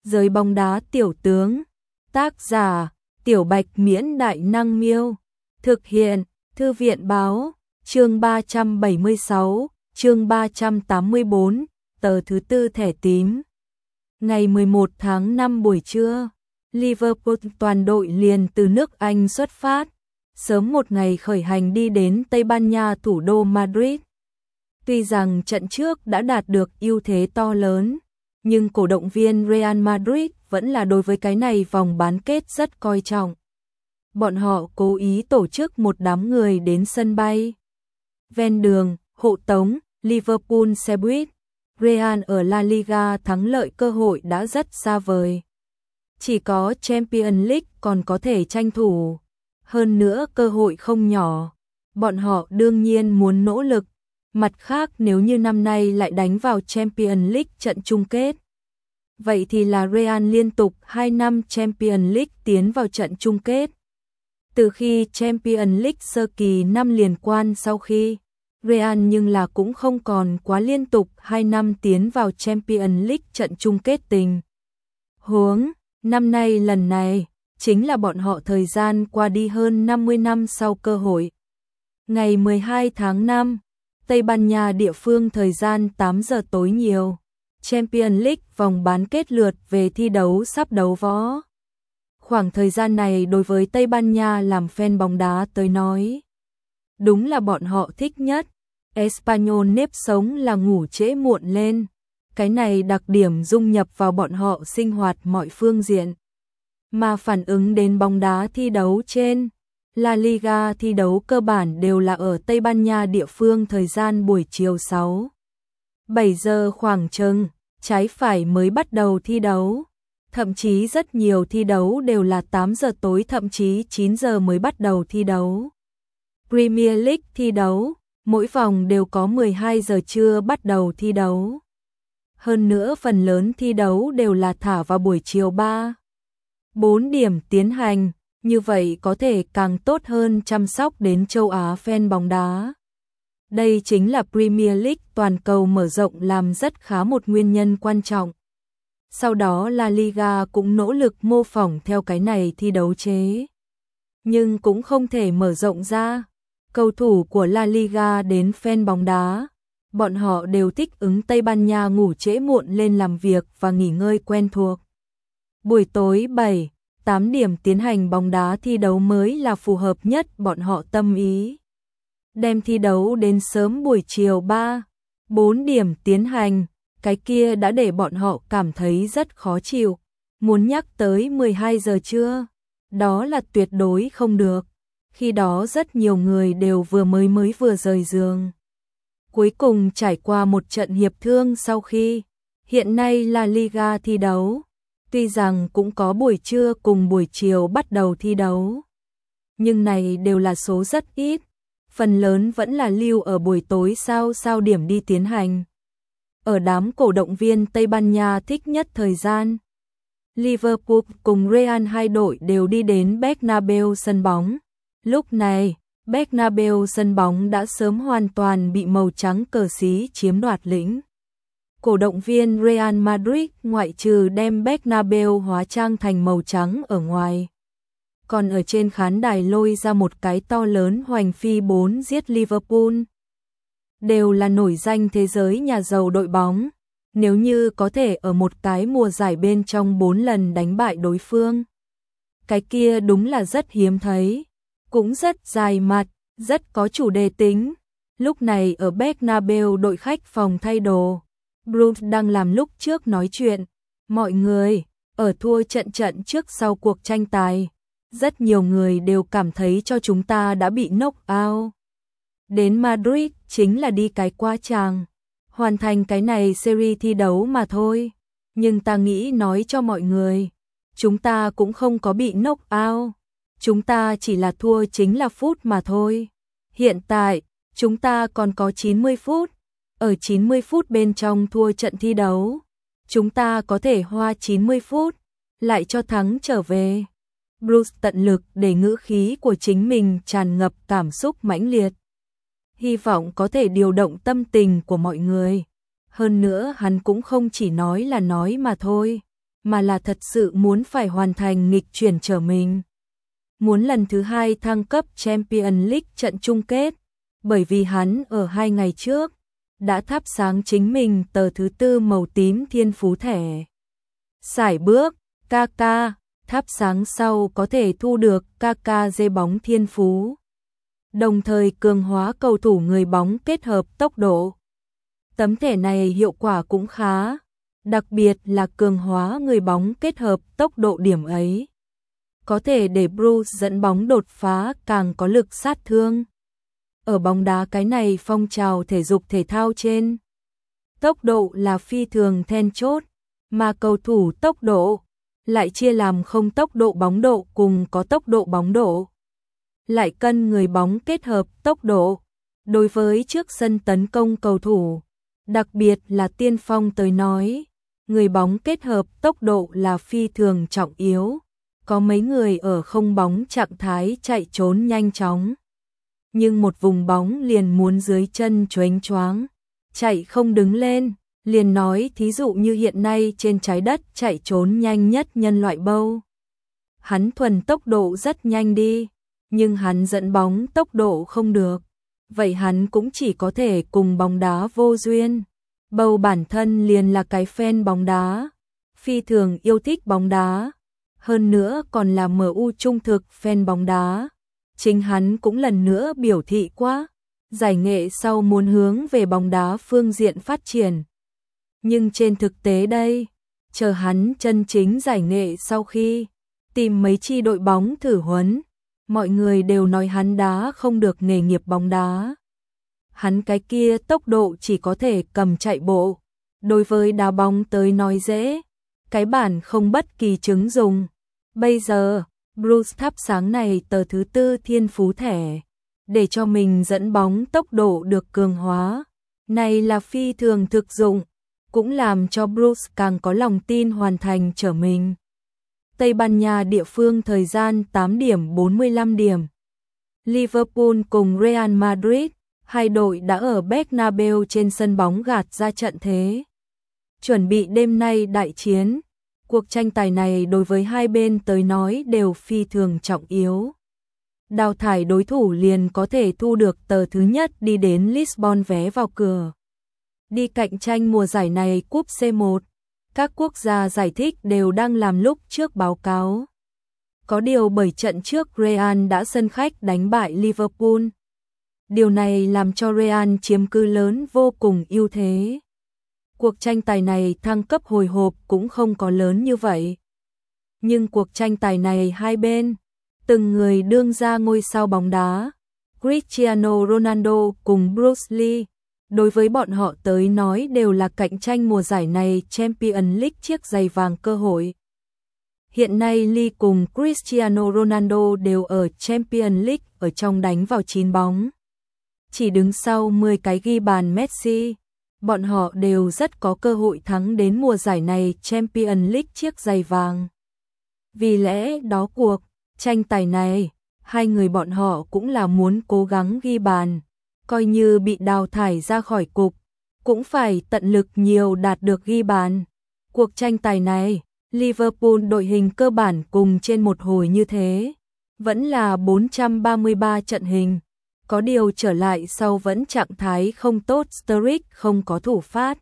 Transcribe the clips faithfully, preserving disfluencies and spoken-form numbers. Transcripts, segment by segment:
Giới bóng đá tiểu tướng. Tác giả: Tiểu Bạch Miễn Đại Năng Miêu. Thực hiện: Thư viện Báo. Chương ba trăm bảy mươi sáu, chương ba trăm tám mươi bốn, tờ thứ tư thẻ tím. Ngày mười một tháng năm buổi trưa, Liverpool toàn đội liền từ nước Anh xuất phát, sớm một ngày khởi hành đi đến Tây Ban Nha thủ đô Madrid. Tuy rằng trận trước đã đạt được ưu thế to lớn, nhưng cổ động viên Real Madrid vẫn là đối với cái này vòng bán kết rất coi trọng. Bọn họ cố ý tổ chức một đám người đến sân bay. Ven đường, hộ tống, Liverpool xe buýt, Real ở La Liga thắng lợi cơ hội đã rất xa vời. Chỉ có Champions League còn có thể tranh thủ. Hơn nữa cơ hội không nhỏ. Bọn họ đương nhiên muốn nỗ lực. Mặt khác nếu như năm nay lại đánh vào Champions League trận chung kết, vậy thì là Real liên tục hai năm Champions League tiến vào trận chung kết. Từ khi Champions League sơ kỳ năm liên quan sau khi Real nhưng là cũng không còn quá liên tục hai năm tiến vào Champions League trận chung kết tình huống. Năm nay lần này chính là bọn họ thời gian qua đi hơn năm mươi năm sau cơ hội. Ngày mười hai tháng năm, Tây Ban Nha địa phương thời gian tám giờ tối nhiều, Champions League vòng bán kết lượt về thi đấu sắp đấu võ. Khoảng thời gian này đối với Tây Ban Nha làm fan bóng đá tới nói, đúng là bọn họ thích nhất. Espanyol nếp sống là ngủ trễ muộn lên, cái này đặc điểm dung nhập vào bọn họ sinh hoạt mọi phương diện. Mà phản ứng đến bóng đá thi đấu trên, La Liga thi đấu cơ bản đều là ở Tây Ban Nha địa phương thời gian buổi chiều sáu, bảy giờ khoảng chừng, trái phải mới bắt đầu thi đấu. Thậm chí rất nhiều thi đấu đều là tám giờ tối thậm chí chín giờ mới bắt đầu thi đấu. Premier League thi đấu, mỗi vòng đều có mười hai giờ trưa bắt đầu thi đấu. Hơn nữa phần lớn thi đấu đều là thả vào buổi chiều ba, bốn điểm tiến hành, như vậy có thể càng tốt hơn chăm sóc đến châu Á fan bóng đá. Đây chính là Premier League toàn cầu mở rộng làm rất khá một nguyên nhân quan trọng. Sau đó La Liga cũng nỗ lực mô phỏng theo cái này thi đấu chế, nhưng cũng không thể mở rộng ra. Cầu thủ của La Liga đến fan bóng đá, bọn họ đều thích ứng Tây Ban Nha ngủ trễ muộn lên làm việc và nghỉ ngơi quen thuộc. Buổi tối bảy, tám điểm tiến hành bóng đá thi đấu mới là phù hợp nhất bọn họ tâm ý. Đem thi đấu đến sớm buổi chiều ba, bốn điểm tiến hành, cái kia đã để bọn họ cảm thấy rất khó chịu. Muốn nhắc tới mười hai giờ trưa, đó là tuyệt đối không được. Khi đó rất nhiều người đều vừa mới mới vừa rời giường. Cuối cùng trải qua một trận hiệp thương sau khi, hiện nay La Liga thi đấu, tuy rằng cũng có buổi trưa cùng buổi chiều bắt đầu thi đấu, nhưng này đều là số rất ít, phần lớn vẫn là lưu ở buổi tối sao sao điểm đi tiến hành. Ở đám cổ động viên Tây Ban Nha thích nhất thời gian, Liverpool cùng Real hai đội đều đi đến Bernabeu sân bóng. Lúc này, Bernabeu sân bóng đã sớm hoàn toàn bị màu trắng cờ xí chiếm đoạt lĩnh. Cổ động viên Real Madrid ngoại trừ đem Bernabeu hóa trang thành màu trắng ở ngoài, còn ở trên khán đài lôi ra một cái to lớn hoành phi bốn giết Liverpool. Đều là nổi danh thế giới nhà giàu đội bóng, nếu như có thể ở một cái mùa giải bên trong bốn lần đánh bại đối phương, cái kia đúng là rất hiếm thấy. Cũng rất dài mặt, rất có chủ đề tính. Lúc này ở Bernabeu đội khách phòng thay đồ, Bruce đang làm lúc trước nói chuyện. Mọi người, ở thua trận trận trước sau cuộc tranh tài, rất nhiều người đều cảm thấy cho chúng ta đã bị knock out. Đến Madrid chính là đi cái qua tràng, hoàn thành cái này series thi đấu mà thôi. Nhưng ta nghĩ nói cho mọi người, chúng ta cũng không có bị knock out. Chúng ta chỉ là thua chính là phút mà thôi. Hiện tại, chúng ta còn có chín mươi phút. Ở chín mươi phút bên trong thua trận thi đấu, chúng ta có thể hoa chín mươi phút, lại cho thắng trở về. Bruce tận lực để ngữ khí của chính mình tràn ngập cảm xúc mãnh liệt. Hy vọng có thể điều động tâm tình của mọi người. Hơn nữa hắn cũng không chỉ nói là nói mà thôi. mà là thật sự muốn phải hoàn thành nghịch chuyển trở mình. Muốn lần thứ hai thăng cấp Champions League trận chung kết, bởi vì hắn ở hai ngày trước đã thắp sáng chính mình tờ thứ tư màu tím thiên phú thẻ. Sải bước, ca ca, thắp sáng sau có thể thu được ca ca dê bóng thiên phú. Đồng thời cường hóa cầu thủ người bóng kết hợp tốc độ. Tấm thẻ này hiệu quả cũng khá, đặc biệt là cường hóa người bóng kết hợp tốc độ điểm ấy. Có thể để Bruce dẫn bóng đột phá càng có lực sát thương. Ở bóng đá cái này phong trào thể dục thể thao trên, tốc độ là phi thường then chốt, mà cầu thủ tốc độ lại chia làm không tốc độ bóng độ cùng có tốc độ bóng độ. Lại cân người bóng kết hợp tốc độ. Đối với trước sân tấn công cầu thủ, đặc biệt là tiên phong tới nói, người bóng kết hợp tốc độ là phi thường trọng yếu. Có mấy người ở không bóng trạng thái chạy trốn nhanh chóng, nhưng một vùng bóng liền muốn dưới chân choáng choáng, chạy không đứng lên, liền nói thí dụ như hiện nay trên trái đất chạy trốn nhanh nhất nhân loại Bâu. Hắn thuần tốc độ rất nhanh đi, nhưng hắn dẫn bóng tốc độ không được, vậy hắn cũng chỉ có thể cùng bóng đá vô duyên. Bâu bản thân liền là cái fan bóng đá, phi thường yêu thích bóng đá, hơn nữa còn là em u trung thực fan bóng đá. Chính hắn cũng lần nữa biểu thị quá, giải nghệ sau muốn hướng về bóng đá phương diện phát triển. Nhưng trên thực tế đây, chờ hắn chân chính giải nghệ sau khi tìm mấy chi đội bóng thử huấn, mọi người đều nói hắn đá không được nghề nghiệp bóng đá. Hắn cái kia tốc độ chỉ có thể cầm chạy bộ, đối với đá bóng tới nói dễ, cái bản không bất kỳ chứng dùng. Bây giờ, Bruce thắp sáng này tờ thứ tư thiên phú thẻ, để cho mình dẫn bóng tốc độ được cường hóa. Này là phi thường thực dụng, cũng làm cho Bruce càng có lòng tin hoàn thành trở mình. Tây Ban Nha địa phương thời gian tám điểm bốn mươi lăm điểm. Liverpool cùng Real Madrid, hai đội đã ở Bernabeu trên sân bóng gạt ra trận thế. Chuẩn bị đêm nay đại chiến. Cuộc tranh tài này đối với hai bên tới nói đều phi thường trọng yếu. Đào thải đối thủ liền có thể thu được tờ thứ nhất đi đến Lisbon vé vào cửa. Đi cạnh tranh mùa giải này cúp xê một, các quốc gia giải thích đều đang làm lúc trước báo cáo. Có điều bởi trận trước Real đã sân khách đánh bại Liverpool. Điều này làm cho Real chiếm cứ lớn vô cùng ưu thế. Cuộc tranh tài này thăng cấp hồi hộp cũng không có lớn như vậy. Nhưng cuộc tranh tài này hai bên, từng người đương ra ngôi sao bóng đá, Cristiano Ronaldo cùng Bruce Lee, đối với bọn họ tới nói đều là cạnh tranh mùa giải này Champions League chiếc giày vàng cơ hội. Hiện nay Lee cùng Cristiano Ronaldo đều ở Champions League ở trong đánh vào chín bóng. Chỉ đứng sau mười cái ghi bàn Messi. Bọn họ đều rất có cơ hội thắng đến mùa giải này Champions League chiếc giày vàng. Vì lẽ đó cuộc tranh tài này, hai người bọn họ cũng là muốn cố gắng ghi bàn, coi như bị đào thải ra khỏi cục, cũng phải tận lực nhiều đạt được ghi bàn. Cuộc tranh tài này, Liverpool đội hình cơ bản cùng trên một hồi như thế, vẫn là bốn trăm ba mươi ba trận hình. Có điều trở lại sau vẫn trạng thái không tốt, Sturridge không có thủ phát,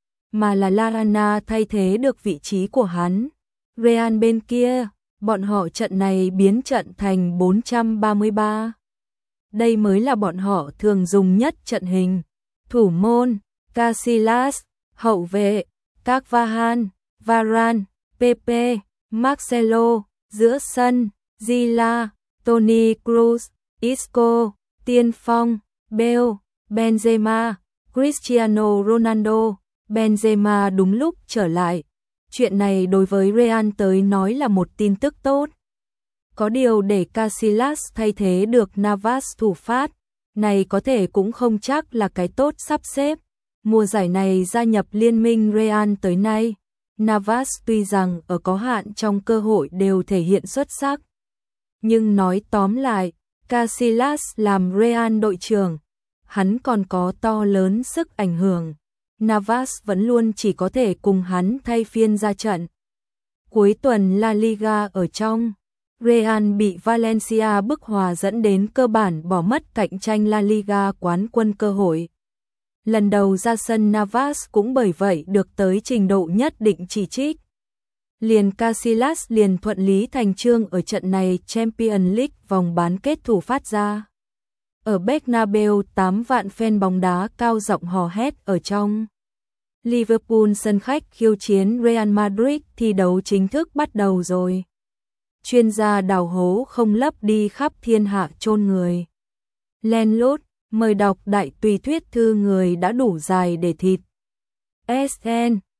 mà là Lallana thay thế được vị trí của hắn. Real bên kia, bọn họ trận này biến trận thành bốn trăm ba mươi ba. Đây mới là bọn họ thường dùng nhất trận hình. Thủ môn, Casillas, hậu vệ, Carvajal, Varane, Pepe, Marcelo, giữa sân, Zila, Toni Kroos, Isco, tiên phong, Bale, Benzema, Cristiano Ronaldo. Benzema đúng lúc trở lại. Chuyện này đối với Real tới nói là một tin tức tốt. Có điều để Casillas thay thế được Navas thủ phát, này có thể cũng không chắc là cái tốt sắp xếp. Mùa giải này gia nhập liên minh Real tới nay, Navas tuy rằng ở có hạn trong cơ hội đều thể hiện xuất sắc. Nhưng nói tóm lại, Casillas làm Real đội trưởng, hắn còn có to lớn sức ảnh hưởng. Navas vẫn luôn chỉ có thể cùng hắn thay phiên ra trận. Cuối tuần La Liga ở trong, Real bị Valencia bức hòa dẫn đến cơ bản bỏ mất cạnh tranh La Liga quán quân cơ hội. Lần đầu ra sân Navas cũng bởi vậy được tới trình độ nhất định chỉ trích. Liền Casillas liền thuận lý thành chương ở trận này Champions League vòng bán kết thủ phát ra. Ở Bernabeu tám vạn fan bóng đá cao giọng hò hét ở trong. Liverpool sân khách khiêu chiến Real Madrid, thi đấu chính thức bắt đầu rồi. Chuyên gia đào hố không lấp đi khắp thiên hạ chôn người. Len lút, mời đọc đại tùy thuyết thư người đã đủ dài để thịt. ét en